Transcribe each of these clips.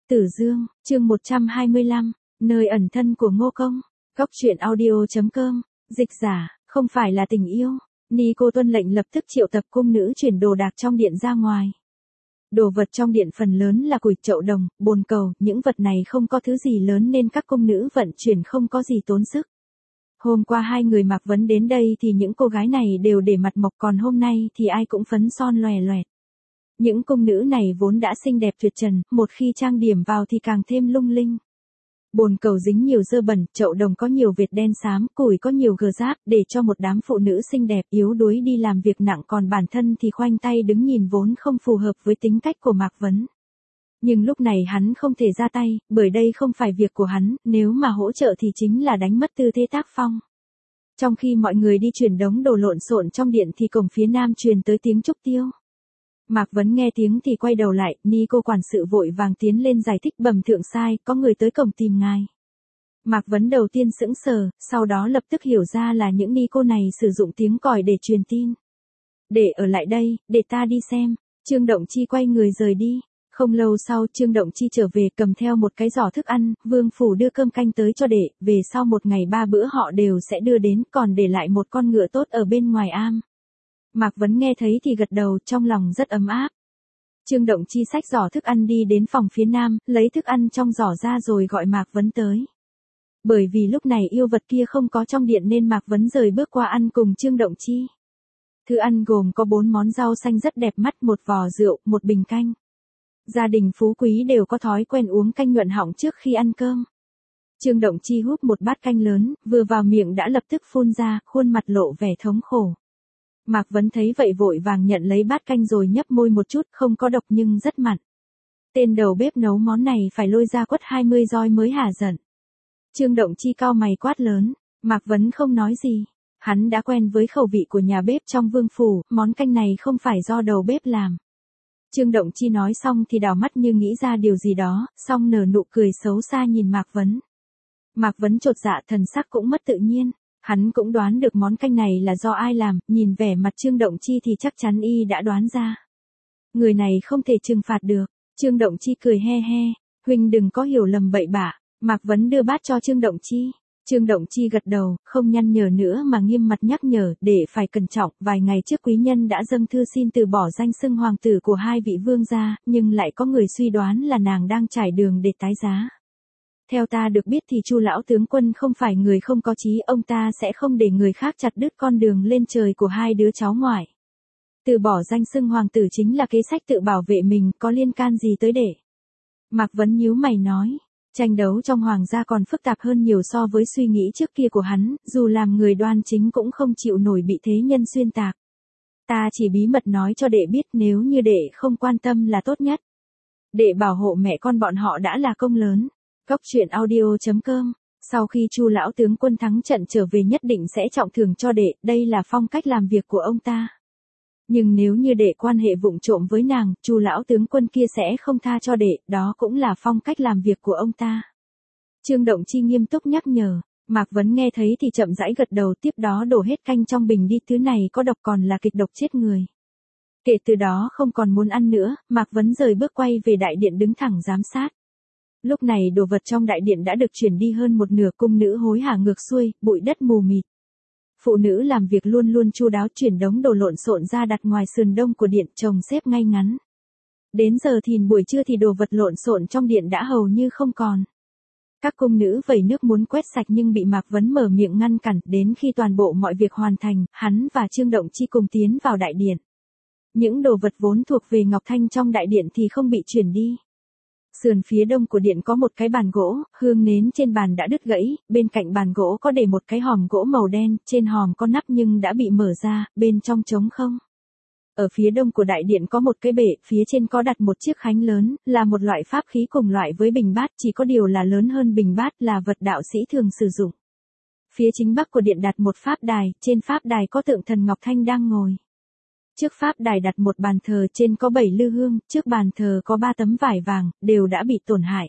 Tử Dương, chương 125, nơi ẩn thân của Ngô Công. Góc truyện audio.com, dịch giả, không phải là tình yêu. Nico tuân lệnh lập tức triệu tập cung nữ chuyển đồ đạc trong điện ra ngoài. Đồ vật trong điện phần lớn là củi, chậu đồng, bồn cầu, những vật này không có thứ gì lớn nên các cung nữ vận chuyển không có gì tốn sức. Hôm qua hai người Mạc Vấn đến đây thì những cô gái này đều để mặt mộc, còn hôm nay thì ai cũng phấn son loè loẹt. Những cung nữ này vốn đã xinh đẹp tuyệt trần, một khi trang điểm vào thì càng thêm lung linh. Bồn cầu dính nhiều dơ bẩn, chậu đồng có nhiều vệt đen xám, củi có nhiều gờ rác, để cho một đám phụ nữ xinh đẹp yếu đuối đi làm việc nặng, còn bản thân thì khoanh tay đứng nhìn vốn không phù hợp với tính cách của Mạc Vấn. Nhưng lúc này hắn không thể ra tay, bởi đây không phải việc của hắn, nếu mà hỗ trợ thì chính là đánh mất tư thế tác phong. Trong khi mọi người đi chuyển đống đồ lộn xộn trong điện thì cổng phía nam truyền tới tiếng trúc tiêu. Mạc Vấn nghe tiếng thì quay đầu lại, Nico quản sự vội vàng tiến lên giải thích: bẩm thượng sai, có người tới cổng tìm ngài. Mạc Vấn đầu tiên sững sờ, sau đó lập tức hiểu ra là những Nico này sử dụng tiếng còi để truyền tin. Để ở lại đây, để ta đi xem. Trương Động Chi quay người rời đi. Không lâu sau Trương Động Chi trở về cầm theo một cái giỏ thức ăn, Vương Phủ đưa cơm canh tới cho đệ, về sau một ngày 3 bữa họ đều sẽ đưa đến, còn để lại một con ngựa tốt ở bên ngoài am. Mạc Vấn nghe thấy thì gật đầu, trong lòng rất ấm áp. Trương Động Chi xách giỏ thức ăn đi đến phòng phía nam, lấy thức ăn trong giỏ ra rồi gọi Mạc Vấn tới. Bởi vì lúc này yêu vật kia không có trong điện nên Mạc Vấn rời bước qua ăn cùng Trương Động Chi. Thức ăn gồm có 4 món rau xanh rất đẹp mắt, một vò rượu, một bình canh. Gia đình phú quý đều có thói quen uống canh nhuận họng trước khi ăn cơm. Trương Động Chi húp một bát canh lớn, vừa vào miệng đã lập tức phun ra, khuôn mặt lộ vẻ thống khổ. Mạc Vấn thấy vậy vội vàng nhận lấy bát canh rồi nhấp môi một chút, không có độc nhưng rất mặn. Tên đầu bếp nấu món này phải lôi ra quất 20 roi mới hả giận. Trương Động Chi cau mày quát lớn, Mạc Vấn không nói gì. Hắn đã quen với khẩu vị của nhà bếp trong Vương Phủ, món canh này không phải do đầu bếp làm. Trương Động Chi nói xong thì đảo mắt như nghĩ ra điều gì đó, xong nở nụ cười xấu xa nhìn Mạc Vấn. Mạc Vấn chột dạ, thần sắc cũng mất tự nhiên. Hắn cũng đoán được món canh này là do ai làm, nhìn vẻ mặt Trương Động Chi thì chắc chắn y đã đoán ra. Người này không thể trừng phạt được. Trương Động Chi cười he he, huynh đừng có hiểu lầm bậy bạ. Mạc Vấn đưa bát cho Trương Động Chi. Trương Động Chi gật đầu, không nhăn nhở nữa mà nghiêm mặt nhắc nhở, để phải cẩn trọng. Vài ngày trước quý nhân đã dâng thư xin từ bỏ danh xưng hoàng tử của hai vị vương gia, nhưng lại có người suy đoán là nàng đang trải đường để tái giá. Theo ta được biết thì Chu lão tướng quân không phải người không có chí, ông ta sẽ không để người khác chặt đứt con đường lên trời của hai đứa cháu ngoại. Từ bỏ danh xưng hoàng tử chính là kế sách tự bảo vệ mình, có liên can gì tới đệ? Mạc Vấn nhíu mày nói, tranh đấu trong hoàng gia còn phức tạp hơn nhiều so với suy nghĩ trước kia của hắn, dù làm người đoan chính cũng không chịu nổi bị thế nhân xuyên tạc. Ta chỉ bí mật nói cho đệ biết, nếu như đệ không quan tâm là tốt nhất. Đệ bảo hộ mẹ con bọn họ đã là công lớn. Góc truyện audio.com, sau khi Chu lão tướng quân thắng trận trở về nhất định sẽ trọng thưởng cho đệ, đây là phong cách làm việc của ông ta. Nhưng nếu như đệ quan hệ vụng trộm với nàng, Chu lão tướng quân kia sẽ không tha cho đệ, đó cũng là phong cách làm việc của ông ta. Trương Động Chi nghiêm túc nhắc nhở, Mạc Vấn nghe thấy thì chậm rãi gật đầu, tiếp đó đổ hết canh trong bình đi, thứ này có độc, còn là kịch độc chết người. Kể từ đó không còn muốn ăn nữa, Mạc Vấn rời bước quay về đại điện đứng thẳng giám sát. Lúc này đồ vật trong đại điện đã được chuyển đi hơn một nửa, cung nữ hối hả ngược xuôi, bụi đất mù mịt. Phụ nữ làm việc luôn luôn chu đáo, chuyển đống đồ lộn xộn ra đặt ngoài sườn đông của điện, chồng xếp ngay ngắn. Đến giờ thìn buổi trưa thì đồ vật lộn xộn trong điện đã hầu như không còn. Các cung nữ vẩy nước muốn quét sạch nhưng bị Mạc Vấn mở miệng ngăn cản, đến khi toàn bộ mọi việc hoàn thành, hắn và Trương Động Chi cùng tiến vào đại điện. Những đồ vật vốn thuộc về Ngọc Thanh trong đại điện thì không bị chuyển đi. Sườn phía đông của điện có một cái bàn gỗ, hương nến trên bàn đã đứt gãy, bên cạnh bàn gỗ có để một cái hòm gỗ màu đen, trên hòm có nắp nhưng đã bị mở ra, bên trong trống không. Ở phía đông của đại điện có một cái bể, phía trên có đặt một chiếc khánh lớn, là một loại pháp khí cùng loại với bình bát, chỉ có điều là lớn hơn bình bát, là vật đạo sĩ thường sử dụng. Phía chính bắc của điện đặt một pháp đài, trên pháp đài có tượng thần Ngọc Thanh đang ngồi. Trước pháp đài đặt một bàn thờ, trên có 7 lư hương, trước bàn thờ có 3 tấm vải vàng, đều đã bị tổn hại.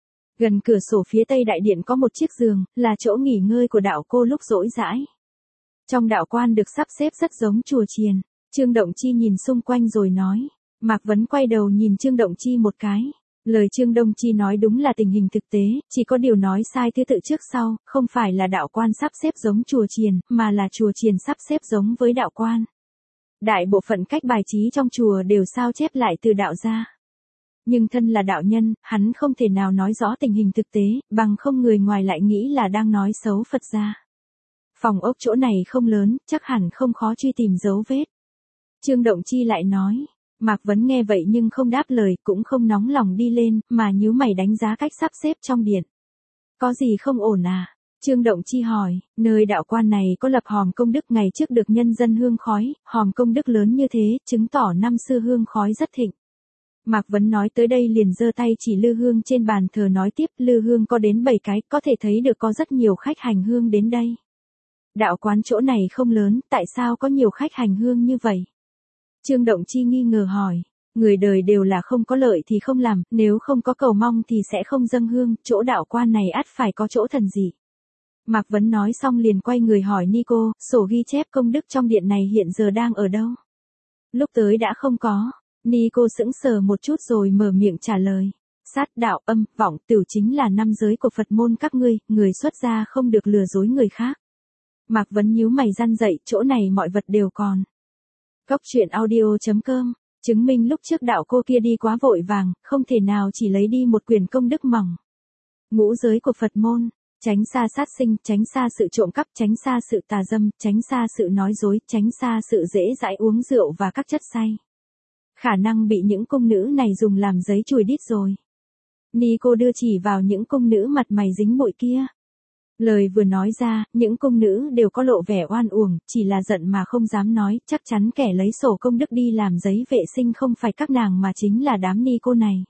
Gần cửa sổ phía tây đại điện có một chiếc giường, là chỗ nghỉ ngơi của đạo cô lúc rỗi rãi. Trong đạo quan được sắp xếp rất giống chùa chiền. Trương Động Chi nhìn xung quanh rồi nói. Mạc Vấn quay đầu nhìn Trương Động Chi một cái. Lời Trương Đông Chi nói đúng là tình hình thực tế, chỉ có điều nói sai thứ tự trước sau, không phải là đạo quan sắp xếp giống chùa chiền, mà là chùa chiền sắp xếp giống với đạo quan. Đại bộ phận cách bài trí trong chùa đều sao chép lại từ đạo gia. Nhưng thân là đạo nhân, hắn không thể nào nói rõ tình hình thực tế, bằng không người ngoài lại nghĩ là đang nói xấu Phật gia. Phòng ốc chỗ này không lớn, chắc hẳn không khó truy tìm dấu vết. Trương Động Chi lại nói. Mạc Vấn nghe vậy nhưng không đáp lời, cũng không nóng lòng đi lên, mà nhíu mày đánh giá cách sắp xếp trong điện. Có gì không ổn à? Trương Động Chi hỏi, nơi đạo quan này có lập hòm công đức ngày trước được nhân dân hương khói, hòm công đức lớn như thế, chứng tỏ năm xưa hương khói rất thịnh. Mạc Vấn nói tới đây liền giơ tay chỉ lư hương trên bàn thờ nói tiếp, lư hương có đến 7 cái, có thể thấy được có rất nhiều khách hành hương đến đây. Đạo quán chỗ này không lớn, tại sao có nhiều khách hành hương như vậy? Trương Động Chi nghi ngờ hỏi, người đời đều là không có lợi thì không làm, nếu không có cầu mong thì sẽ không dâng hương, chỗ đạo quan này ắt phải có chỗ thần dị. Mạc Vấn nói xong liền quay người hỏi Nico, sổ ghi chép công đức trong điện này hiện giờ đang ở đâu? Lúc tới đã không có. Nico sững sờ một chút rồi mở miệng trả lời. Sát đạo âm, vọng, tử chính là năm giới của Phật môn các ngươi, người xuất gia không được lừa dối người khác. Mạc Vấn nhíu mày răn dậy, chỗ này mọi vật đều còn. Cốc truyện audio.com, chứng minh lúc trước đạo cô kia đi quá vội vàng, không thể nào chỉ lấy đi một quyền công đức mỏng. Ngũ giới của Phật môn, tránh xa sát sinh, tránh xa sự trộm cắp, tránh xa sự tà dâm, tránh xa sự nói dối, tránh xa sự dễ dãi uống rượu và các chất say. Khả năng bị những cung nữ này dùng làm giấy chùi đít rồi. Nico đưa chỉ vào những cung nữ mặt mày dính bụi kia. Lời vừa nói ra, những cung nữ đều có lộ vẻ oan uổng, chỉ là giận mà không dám nói, chắc chắn kẻ lấy sổ công đức đi làm giấy vệ sinh không phải các nàng mà chính là đám Nico này.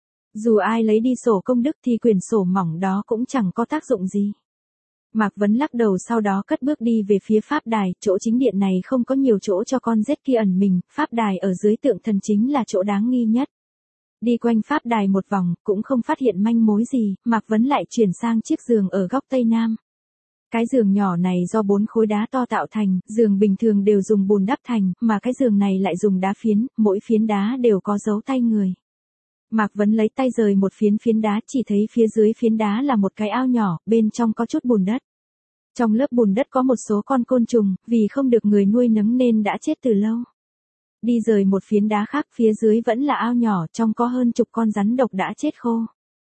Dù ai lấy đi sổ công đức thì quyền sổ mỏng đó cũng chẳng có tác dụng gì. Mạc Vấn lắc đầu sau đó cất bước đi về phía pháp đài, chỗ chính điện này không có nhiều chỗ cho con rết kia ẩn mình, pháp đài ở dưới tượng thần chính là chỗ đáng nghi nhất. Đi quanh pháp đài một vòng, cũng không phát hiện manh mối gì, Mạc Vấn lại chuyển sang chiếc giường ở góc tây nam. Cái giường nhỏ này do 4 khối đá to tạo thành, giường bình thường đều dùng bùn đắp thành, mà cái giường này lại dùng đá phiến, mỗi phiến đá đều có dấu tay người. Mạc Vấn lấy tay rời một phiến đá, chỉ thấy phía dưới phiến đá là một cái ao nhỏ, bên trong có chút bùn đất. Trong lớp bùn đất có một số con côn trùng, vì không được người nuôi nấng nên đã chết từ lâu. Đi rời một phiến đá khác, phía dưới vẫn là ao nhỏ, trong có hơn chục con rắn độc đã chết khô.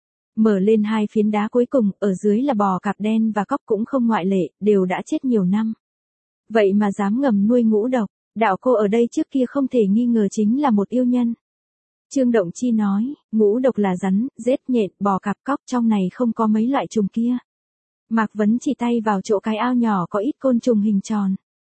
Mở lên 2 phiến đá cuối cùng, ở dưới là bò cạp đen và cóc cũng không ngoại lệ, đều đã chết nhiều năm. Vậy mà dám ngầm nuôi ngũ độc, đạo cô ở đây trước kia không thể nghi ngờ chính là một yêu nhân. Trương Động Chi nói, ngũ độc là rắn, rết, nhện, bò cạp, cóc, trong này không có mấy loại trùng kia. Mạc Vấn chỉ tay vào chỗ cái ao nhỏ có ít côn trùng hình tròn.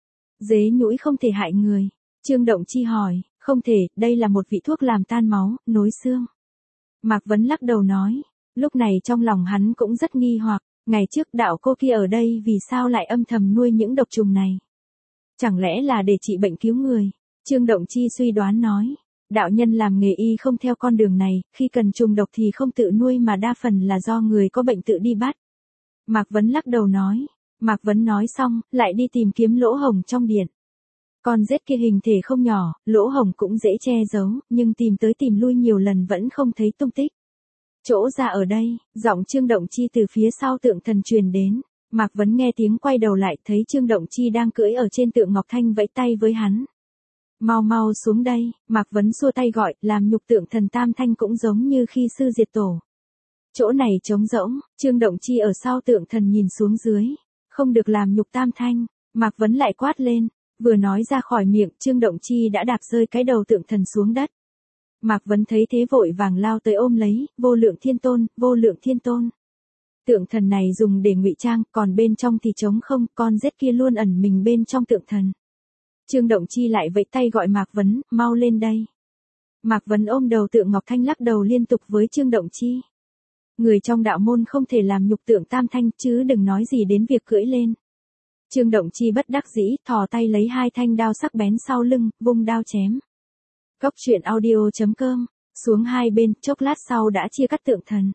Dế nhũi không thể hại người. Trương Động Chi hỏi, không thể, đây là một vị thuốc làm tan máu, nối xương. Mạc Vấn lắc đầu nói, lúc này trong lòng hắn cũng rất nghi hoặc, ngày trước đạo cô kia ở đây vì sao lại âm thầm nuôi những độc trùng này? Chẳng lẽ là để trị bệnh cứu người? Trương Động Chi suy đoán nói, đạo nhân làm nghề y không theo con đường này, khi cần trùng độc thì không tự nuôi mà đa phần là do người có bệnh tự đi bắt. Mạc Vấn lắc đầu nói, Mạc Vấn nói xong, lại đi tìm kiếm lỗ hổng trong điện. Con rết kia hình thể không nhỏ, lỗ hổng cũng dễ che giấu, nhưng tìm tới tìm lui nhiều lần vẫn không thấy tung tích. Chỗ ra ở đây, giọng Trương Động Chi từ phía sau tượng thần truyền đến. Mạc Vấn nghe tiếng quay đầu lại thấy Trương Động Chi đang cưỡi ở trên tượng Ngọc Thanh vẫy tay với hắn. Mau mau xuống đây, Mạc Vấn xua tay gọi, làm nhục tượng thần Tam Thanh cũng giống như khi sư diệt tổ. Chỗ này trống rỗng, Trương Động Chi ở sau tượng thần nhìn xuống dưới. Không được làm nhục Tam Thanh, Mạc Vấn lại quát lên. Vừa nói ra khỏi miệng, Trương Động Chi đã đạp rơi cái đầu tượng thần xuống đất. Mạc Vấn thấy thế vội vàng lao tới ôm lấy, vô lượng thiên tôn, vô lượng thiên tôn. Tượng thần này dùng để ngụy trang, còn bên trong thì trống không, con rết kia luôn ẩn mình bên trong tượng thần. Trương Động Chi lại vẫy tay gọi Mạc Vấn, mau lên đây. Mạc Vấn ôm đầu tượng Ngọc Thanh lắc đầu liên tục với Trương Động Chi. Người trong đạo môn không thể làm nhục tượng Tam Thanh chứ đừng nói gì đến việc cưỡi lên. Trương Động Chi bất đắc dĩ, thò tay lấy 2 thanh đao sắc bén sau lưng, vung đao chém. Cốc truyện audio.com, xuống hai bên, chốc lát sau đã chia cắt tượng thần.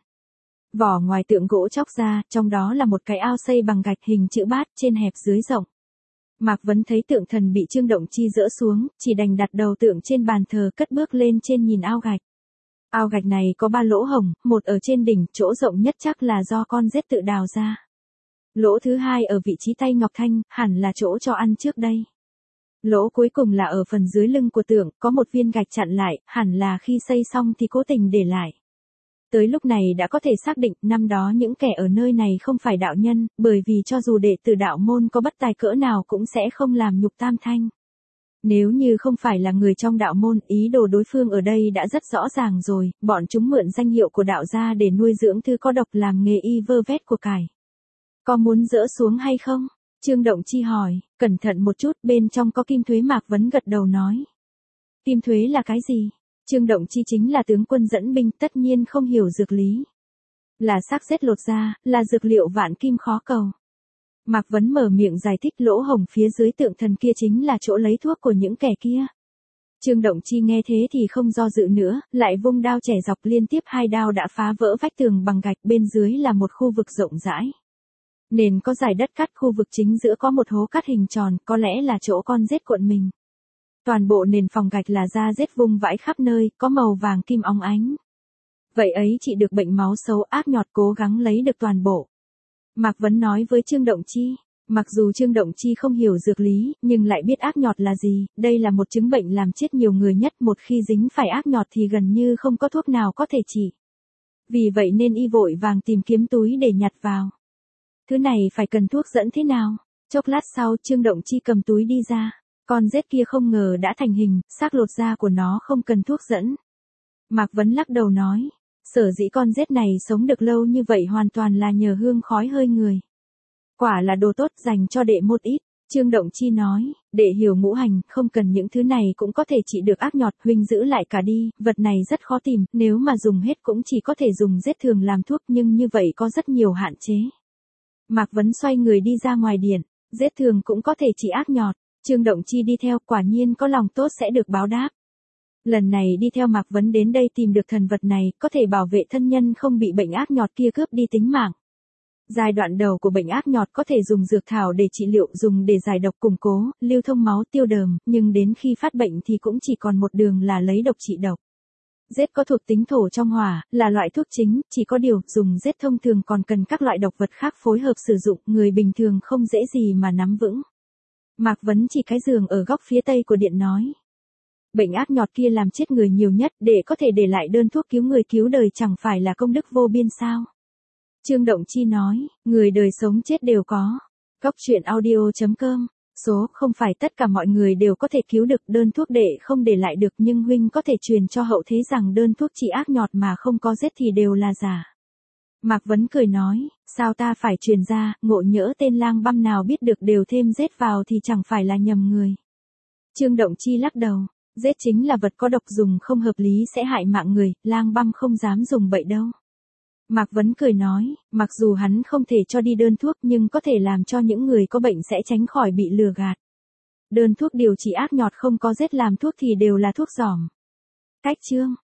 Vỏ ngoài tượng gỗ chóc ra, trong đó là một cái ao xây bằng gạch hình chữ bát, trên hẹp dưới rộng. Mạc Vấn thấy tượng thần bị Trương Động Chi dỡ xuống, chỉ đành đặt đầu tượng trên bàn thờ cất bước lên trên nhìn ao gạch. Ao gạch này có 3 lỗ hổng, một ở trên đỉnh, chỗ rộng nhất chắc là do con rết tự đào ra. Lỗ thứ hai ở vị trí tay Ngọc Thanh, hẳn là chỗ cho ăn trước đây. Lỗ cuối cùng là ở phần dưới lưng của tượng, có một viên gạch chặn lại, hẳn là khi xây xong thì cố tình để lại. Tới lúc này đã có thể xác định, năm đó những kẻ ở nơi này không phải đạo nhân, bởi vì cho dù đệ tử đạo môn có bất tài cỡ nào cũng sẽ không làm nhục Tam Thanh. Nếu như không phải là người trong đạo môn, ý đồ đối phương ở đây đã rất rõ ràng rồi, bọn chúng mượn danh hiệu của đạo gia để nuôi dưỡng thứ có độc làm nghề y vơ vét của cải. Có muốn dỡ xuống hay không? Trương Động Chi hỏi, cẩn thận một chút, bên trong có Kim Thuế. Mạc Vấn gật đầu nói. Kim Thuế là cái gì? Trương Động Chi chính là tướng quân dẫn binh, tất nhiên không hiểu dược lý. Là xác rết lột ra, là dược liệu vạn kim khó cầu. Mạc Vấn mở miệng giải thích, lỗ hổng phía dưới tượng thần kia chính là chỗ lấy thuốc của những kẻ kia. Trương Động Chi nghe thế thì không do dự nữa, lại vung đao chẻ dọc, liên tiếp 2 đao đã phá vỡ vách tường bằng gạch, bên dưới là một khu vực rộng rãi. Nền có dải đất cắt, khu vực chính giữa có một hố cắt hình tròn, có lẽ là chỗ con rết cuộn mình. Toàn bộ nền phòng gạch là da rết vung vãi khắp nơi, có màu vàng kim óng ánh. Vậy ấy chỉ được bệnh máu xấu ác nhọt, cố gắng lấy được toàn bộ. Mạc Vấn nói với Trương Động Chi. Mặc dù Trương Động Chi không hiểu dược lý, nhưng lại biết ác nhọt là gì, đây là một chứng bệnh làm chết nhiều người nhất, một khi dính phải ác nhọt thì gần như không có thuốc nào có thể trị. Vì vậy nên y vội vàng tìm kiếm túi để nhặt vào. Thứ này phải cần thuốc dẫn thế nào? Chốc lát sau, Trương Động Chi cầm túi đi ra. Con rết kia không ngờ đã thành hình, xác lột da của nó không cần thuốc dẫn. Mạc Vấn lắc đầu nói, sở dĩ con rết này sống được lâu như vậy hoàn toàn là nhờ hương khói hơi người. Quả là đồ tốt, dành cho đệ một ít. Trương Động Chi nói, đệ hiểu ngũ hành, không cần những thứ này cũng có thể trị được ác nhọt, huynh giữ lại cả đi, vật này rất khó tìm, nếu mà dùng hết cũng chỉ có thể dùng rết thường làm thuốc, nhưng như vậy có rất nhiều hạn chế. Mạc Vấn xoay người đi ra ngoài điện, rết thường cũng có thể trị ác nhọt. Trương Động Chi đi theo, quả nhiên có lòng tốt sẽ được báo đáp. Lần này đi theo Mạc Vấn đến đây tìm được thần vật này, có thể bảo vệ thân nhân không bị bệnh ác nhọt kia cướp đi tính mạng. Giai đoạn đầu của bệnh ác nhọt có thể dùng dược thảo để trị liệu, dùng để giải độc, củng cố, lưu thông máu, tiêu đờm, nhưng đến khi phát bệnh thì cũng chỉ còn một đường là lấy độc trị độc. Rết có thuộc tính thổ trong hỏa, là loại thuốc chính, chỉ có điều, dùng rết thông thường còn cần các loại độc vật khác phối hợp sử dụng, người bình thường không dễ gì mà nắm vững. Mạc Vấn chỉ cái giường ở góc phía tây của điện nói. Bệnh ác nhọt kia làm chết người nhiều nhất, để có thể để lại đơn thuốc cứu người cứu đời chẳng phải là công đức vô biên sao? Trương Động Chi nói, người đời sống chết đều có. Cóc truyện audio.com. Số, không phải tất cả mọi người đều có thể cứu được, đơn thuốc đệ không để lại được, nhưng huynh có thể truyền cho hậu thế rằng đơn thuốc trị ác nhọt mà không có rết thì đều là giả. Mạc Vấn cười nói, sao ta phải truyền ra, ngộ nhỡ tên lang băm nào biết được đều thêm rết vào thì chẳng phải là nhầm người. Trương Động Chi lắc đầu, rết chính là vật có độc, dùng không hợp lý sẽ hại mạng người, lang băm không dám dùng bậy đâu. Mạc Vấn cười nói, mặc dù hắn không thể cho đi đơn thuốc nhưng có thể làm cho những người có bệnh sẽ tránh khỏi bị lừa gạt. Đơn thuốc điều trị ác nhọt không có rết làm thuốc thì đều là thuốc giỏm. Cách chương